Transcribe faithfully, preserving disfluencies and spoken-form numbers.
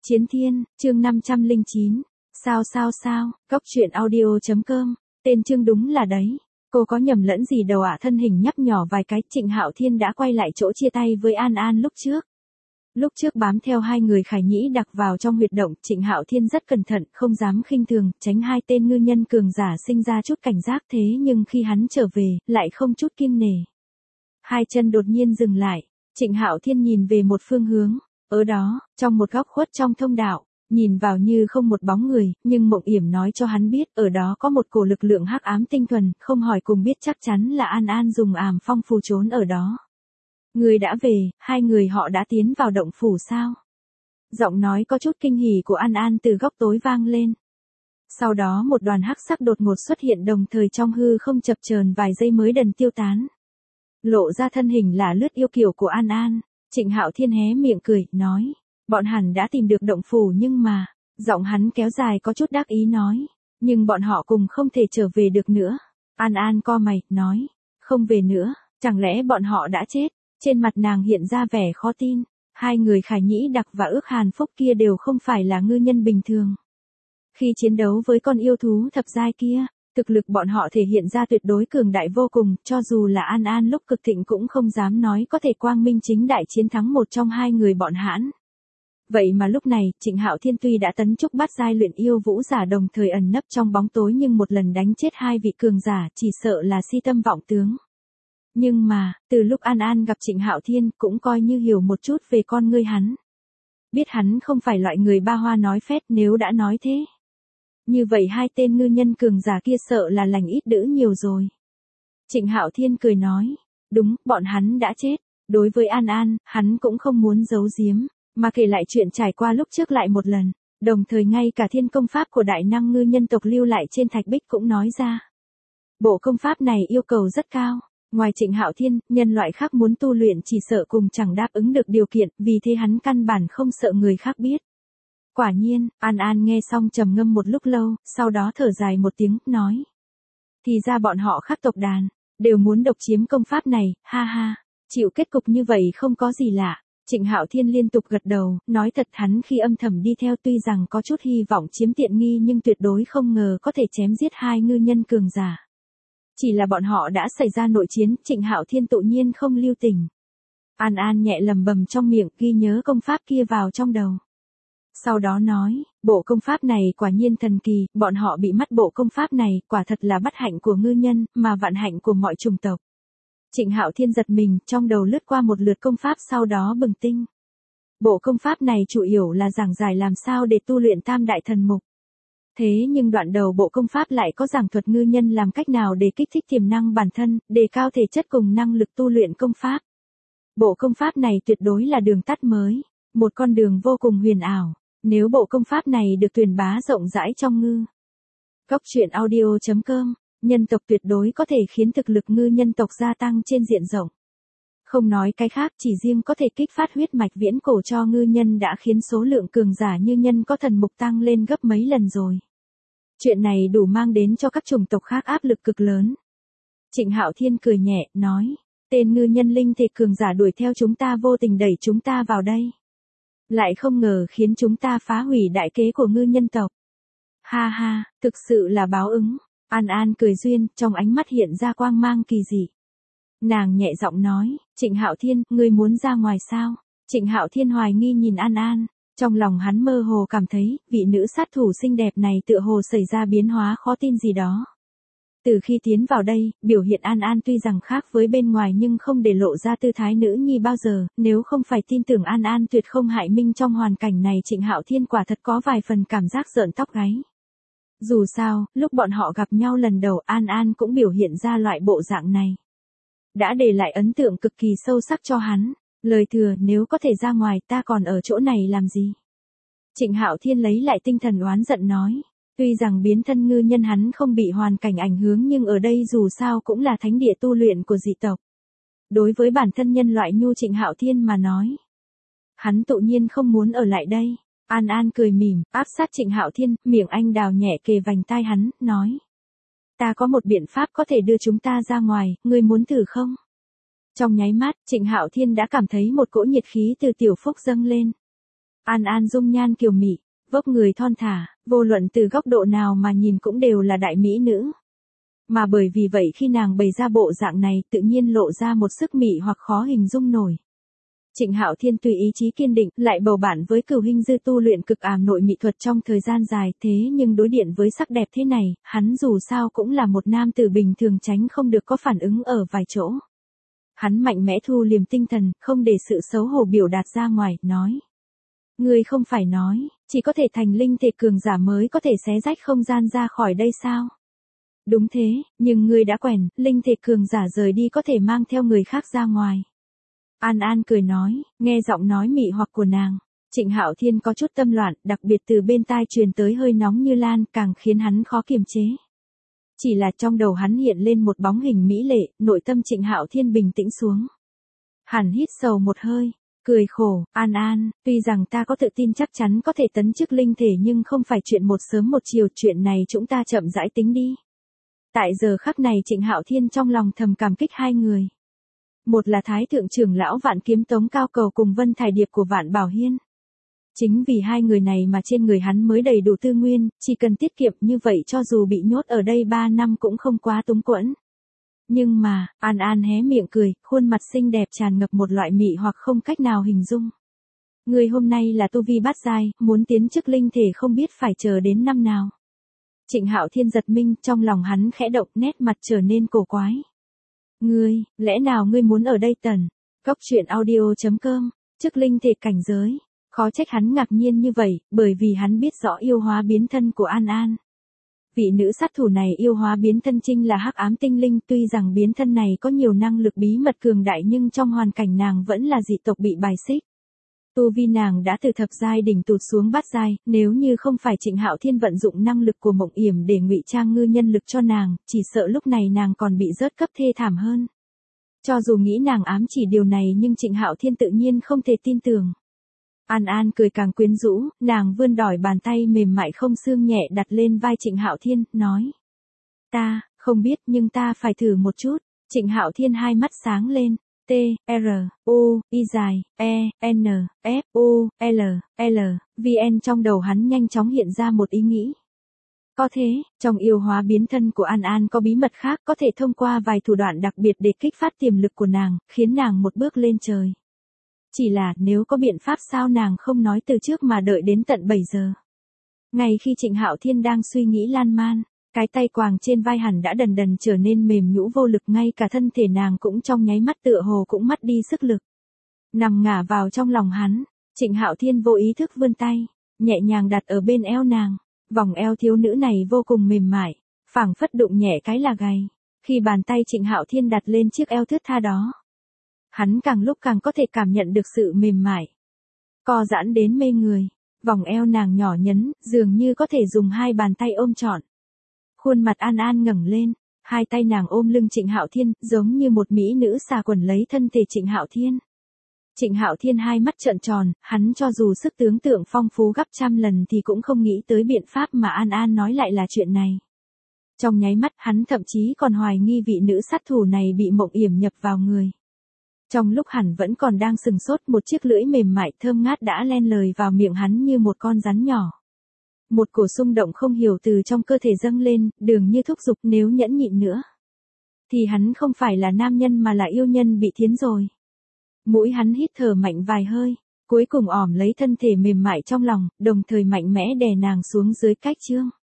Chiến Thiên, chương năm trăm lẻ chín. Sao sao sao, Cốc truyện audio.com, tên chương đúng là đấy. Cô có nhầm lẫn gì đâu ạ? Thân hình nhấp nhỏ vài cái, Trịnh Hạo Thiên đã quay lại chỗ chia tay với An An lúc trước. Lúc trước bám theo hai người Khải Nhĩ đặc vào trong huyệt động, Trịnh Hạo Thiên rất cẩn thận, không dám khinh thường, tránh hai tên ngư nhân cường giả sinh ra chút cảnh giác, thế nhưng khi hắn trở về, lại không chút kiêng nể. Hai chân đột nhiên dừng lại, Trịnh Hạo Thiên nhìn về một phương hướng. Ở đó, trong một góc khuất trong thông đạo, nhìn vào như không một bóng người, nhưng Mộng Yểm nói cho hắn biết, ở đó có một cổ lực lượng hắc ám tinh thuần, không hỏi cùng biết chắc chắn là An An dùng ảm phong phù trốn ở đó. Người đã về, hai người họ đã tiến vào động phủ sao? Giọng nói có chút kinh hỉ của An An từ góc tối vang lên. Sau đó một đoàn hắc sắc đột ngột xuất hiện đồng thời trong hư không, chập chờn vài giây mới dần tiêu tán. Lộ ra thân hình là lướt yêu kiều của An An. Trịnh Hạo Thiên hé miệng cười, nói, bọn hắn đã tìm được động phủ nhưng mà, giọng hắn kéo dài có chút đắc ý nói, nhưng bọn họ cùng không thể trở về được nữa. An An co mày, nói, không về nữa, chẳng lẽ bọn họ đã chết? Trên mặt nàng hiện ra vẻ khó tin, hai người Khải Nhĩ đặc và Ước Hàn Phúc kia đều không phải là ngư nhân bình thường. Khi chiến đấu với con yêu thú thập giai kia, thực lực bọn họ thể hiện ra tuyệt đối cường đại vô cùng, cho dù là An An lúc cực thịnh cũng không dám nói có thể quang minh chính đại chiến thắng một trong hai người bọn hãn. Vậy mà lúc này, Trịnh Hạo Thiên tuy đã tấn chức bát giai luyện yêu vũ giả đồng thời ẩn nấp trong bóng tối nhưng một lần đánh chết hai vị cường giả chỉ sợ là si tâm vọng tướng. Nhưng mà, từ lúc An An gặp Trịnh Hạo Thiên cũng coi như hiểu một chút về con ngươi hắn. Biết hắn không phải loại người ba hoa nói phét, nếu đã nói thế. Như vậy hai tên ngư nhân cường giả kia sợ là lành ít dữ nhiều rồi. Trịnh Hạo Thiên cười nói, đúng, bọn hắn đã chết. Đối với An An, hắn cũng không muốn giấu giếm, mà kể lại chuyện trải qua lúc trước lại một lần. Đồng thời ngay cả thiên công pháp của đại năng ngư nhân tộc lưu lại trên thạch bích cũng nói ra. Bộ công pháp này yêu cầu rất cao. Ngoài Trịnh Hạo Thiên, nhân loại khác muốn tu luyện chỉ sợ cùng chẳng đáp ứng được điều kiện, vì thế hắn căn bản không sợ người khác biết. Quả nhiên, An An nghe xong trầm ngâm một lúc lâu, sau đó thở dài một tiếng, nói. Thì ra bọn họ khác tộc đàn, đều muốn độc chiếm công pháp này, ha ha, chịu kết cục như vậy không có gì lạ. Trịnh Hạo Thiên liên tục gật đầu, nói thật hắn khi âm thầm đi theo tuy rằng có chút hy vọng chiếm tiện nghi nhưng tuyệt đối không ngờ có thể chém giết hai ngư nhân cường giả. Chỉ là bọn họ đã xảy ra nội chiến, Trịnh Hạo Thiên tự nhiên không lưu tình. An An nhẹ lầm bầm trong miệng, ghi nhớ công pháp kia vào trong đầu. Sau đó nói, bộ công pháp này quả nhiên thần kỳ, bọn họ bị mất bộ công pháp này, quả thật là bất hạnh của ngư nhân, mà vạn hạnh của mọi chủng tộc. Trịnh Hạo Thiên giật mình, trong đầu lướt qua một lượt công pháp sau đó bừng tinh. Bộ công pháp này chủ yếu là giảng giải làm sao để tu luyện tam đại thần mục. Thế nhưng đoạn đầu bộ công pháp lại có giảng thuật ngư nhân làm cách nào để kích thích tiềm năng bản thân, đề cao thể chất cùng năng lực tu luyện công pháp. Bộ công pháp này tuyệt đối là đường tắt mới, một con đường vô cùng huyền ảo, nếu bộ công pháp này được truyền bá rộng rãi trong ngư. Cốc truyện audio.com, nhân tộc tuyệt đối có thể khiến thực lực ngư nhân tộc gia tăng trên diện rộng. Không nói cái khác, chỉ riêng có thể kích phát huyết mạch viễn cổ cho ngư nhân đã khiến số lượng cường giả như nhân có thần mục tăng lên gấp mấy lần rồi. Chuyện này đủ mang đến cho các chủng tộc khác áp lực cực lớn. Trịnh Hạo Thiên cười nhẹ, nói, tên ngư nhân linh thể cường giả đuổi theo chúng ta vô tình đẩy chúng ta vào đây. Lại không ngờ khiến chúng ta phá hủy đại kế của ngư nhân tộc. Ha ha, thực sự là báo ứng. An An cười duyên, trong ánh mắt hiện ra quang mang kỳ dị. Nàng nhẹ giọng nói, Trịnh Hạo Thiên, ngươi muốn ra ngoài sao? Trịnh Hạo Thiên hoài nghi nhìn An An, trong lòng hắn mơ hồ cảm thấy, vị nữ sát thủ xinh đẹp này tựa hồ xảy ra biến hóa khó tin gì đó. Từ khi tiến vào đây, biểu hiện An An tuy rằng khác với bên ngoài nhưng không để lộ ra tư thái nữ nhi bao giờ, nếu không phải tin tưởng An An tuyệt không hại Minh trong hoàn cảnh này, Trịnh Hạo Thiên quả thật có vài phần cảm giác rợn tóc gáy. Dù sao, lúc bọn họ gặp nhau lần đầu An An cũng biểu hiện ra loại bộ dạng này. Đã để lại ấn tượng cực kỳ sâu sắc cho hắn, lời thừa nếu có thể ra ngoài ta còn ở chỗ này làm gì. Trịnh Hạo Thiên lấy lại tinh thần oán giận nói, tuy rằng biến thân ngư nhân hắn không bị hoàn cảnh ảnh hưởng nhưng ở đây dù sao cũng là thánh địa tu luyện của dị tộc. Đối với bản thân nhân loại nhu Trịnh Hạo Thiên mà nói, hắn tự nhiên không muốn ở lại đây. An An cười mỉm, áp sát Trịnh Hạo Thiên, miệng anh đào nhẹ kề vành tai hắn, nói. Ta có một biện pháp có thể đưa chúng ta ra ngoài, ngươi muốn thử không? Trong nháy mắt, Trịnh Hạo Thiên đã cảm thấy một cỗ nhiệt khí từ Tiểu Phúc dâng lên. An An dung nhan kiều mị, vóc người thon thả, vô luận từ góc độ nào mà nhìn cũng đều là đại mỹ nữ. Mà bởi vì vậy khi nàng bày ra bộ dạng này tự nhiên lộ ra một sức mị hoặc khó hình dung nổi. Trịnh Hạo Thiên tùy ý chí kiên định, lại bầu bạn với Cửu Hinh Dư tu luyện cực ám nội mỹ thuật trong thời gian dài, thế nhưng đối điện với sắc đẹp thế này, hắn dù sao cũng là một nam tử bình thường tránh không được có phản ứng ở vài chỗ. Hắn mạnh mẽ thu liềm tinh thần, không để sự xấu hổ biểu đạt ra ngoài, nói. Ngươi không phải nói, chỉ có thể thành linh thể cường giả mới có thể xé rách không gian ra khỏi đây sao? Đúng thế, nhưng ngươi đã quèn, linh thể cường giả rời đi có thể mang theo người khác ra ngoài. An An cười nói, nghe giọng nói mị hoặc của nàng. Trịnh Hạo Thiên có chút tâm loạn, đặc biệt từ bên tai truyền tới hơi nóng như lan, càng khiến hắn khó kiềm chế. Chỉ là trong đầu hắn hiện lên một bóng hình mỹ lệ, nội tâm Trịnh Hạo Thiên bình tĩnh xuống. Hắn hít sâu một hơi, cười khổ, An An, tuy rằng ta có tự tin chắc chắn có thể tấn chức linh thể nhưng không phải chuyện một sớm một chiều, chuyện này chúng ta chậm rãi tính đi. Tại giờ khắc này Trịnh Hạo Thiên trong lòng thầm cảm kích hai người. Một là Thái Thượng trưởng lão Vạn Kiếm Tống Cao Cầu cùng Vân Thải Điệp của Vạn Bảo Hiên. Chính vì hai người này mà trên người hắn mới đầy đủ tư nguyên, chỉ cần tiết kiệm như vậy cho dù bị nhốt ở đây ba năm cũng không quá túng quẫn. Nhưng mà, An An hé miệng cười, khuôn mặt xinh đẹp tràn ngập một loại mị hoặc không cách nào hình dung. Người hôm nay là tu vi bát giai, muốn tiến chức linh thể không biết phải chờ đến năm nào. Trịnh Hạo Thiên giật mình, trong lòng hắn khẽ động, nét mặt trở nên cổ quái. Ngươi, lẽ nào ngươi muốn ở đây tần? Cốc truyện audio chấm com, chức linh thể cảnh giới. Khó trách hắn ngạc nhiên như vậy, bởi vì hắn biết rõ yêu hóa biến thân của An An. Vị nữ sát thủ này yêu hóa biến thân chính là hắc ám tinh linh, tuy rằng biến thân này có nhiều năng lực bí mật cường đại nhưng trong hoàn cảnh nàng vẫn là dị tộc bị bài xích. Tu vi nàng đã từ thập giai đỉnh tụt xuống bát giai, nếu như không phải Trịnh Hạo Thiên vận dụng năng lực của Mộng Yểm để ngụy trang ngư nhân lực cho nàng, chỉ sợ lúc này nàng còn bị rớt cấp thê thảm hơn. Cho dù nghĩ nàng ám chỉ điều này nhưng Trịnh Hạo Thiên tự nhiên không thể tin tưởng. An An cười càng quyến rũ, nàng vươn đỏi bàn tay mềm mại không xương nhẹ đặt lên vai Trịnh Hạo Thiên, nói. Ta, không biết nhưng ta phải thử một chút. Trịnh Hạo Thiên hai mắt sáng lên. T, R, U, I dài, E, N, F, U, L, L, V N trong đầu hắn nhanh chóng hiện ra một ý nghĩ. Có thế, trong yêu hóa biến thân của An An có bí mật khác có thể thông qua vài thủ đoạn đặc biệt để kích phát tiềm lực của nàng, khiến nàng một bước lên trời. Chỉ là nếu có biện pháp sao nàng không nói từ trước mà đợi đến tận bảy giờ. Ngay khi Trịnh Hạo Thiên đang suy nghĩ lan man, cái tay quàng trên vai hắn đã dần dần trở nên mềm nhũn vô lực, ngay cả thân thể nàng cũng trong nháy mắt tựa hồ cũng mất đi sức lực. Nằm ngả vào trong lòng hắn, Trịnh Hạo Thiên vô ý thức vươn tay, nhẹ nhàng đặt ở bên eo nàng, vòng eo thiếu nữ này vô cùng mềm mại, phảng phất đụng nhẹ cái là gầy. Khi bàn tay Trịnh Hạo Thiên đặt lên chiếc eo thướt tha đó, hắn càng lúc càng có thể cảm nhận được sự mềm mại, co giãn đến mê người. Vòng eo nàng nhỏ nhắn, dường như có thể dùng hai bàn tay ôm trọn. Khuôn mặt An An ngẩng lên, hai tay nàng ôm lưng Trịnh Hạo Thiên, giống như một mỹ nữ xà quần lấy thân thể Trịnh Hạo Thiên. Trịnh Hạo Thiên hai mắt trợn tròn, hắn cho dù sức tưởng tượng phong phú gấp trăm lần thì cũng không nghĩ tới biện pháp mà An An nói lại là chuyện này. Trong nháy mắt hắn thậm chí còn hoài nghi vị nữ sát thủ này bị Mộng Yểm nhập vào người. Trong lúc hắn vẫn còn đang sừng sốt, một chiếc lưỡi mềm mại thơm ngát đã len lời vào miệng hắn như một con rắn nhỏ. Một cổ xung động không hiểu từ trong cơ thể dâng lên, dường như thúc giục nếu nhẫn nhịn nữa thì hắn không phải là nam nhân mà là yêu nhân bị thiến rồi. Mũi hắn hít thở mạnh vài hơi, cuối cùng ỏm lấy thân thể mềm mại trong lòng, đồng thời mạnh mẽ đè nàng xuống dưới cách chương.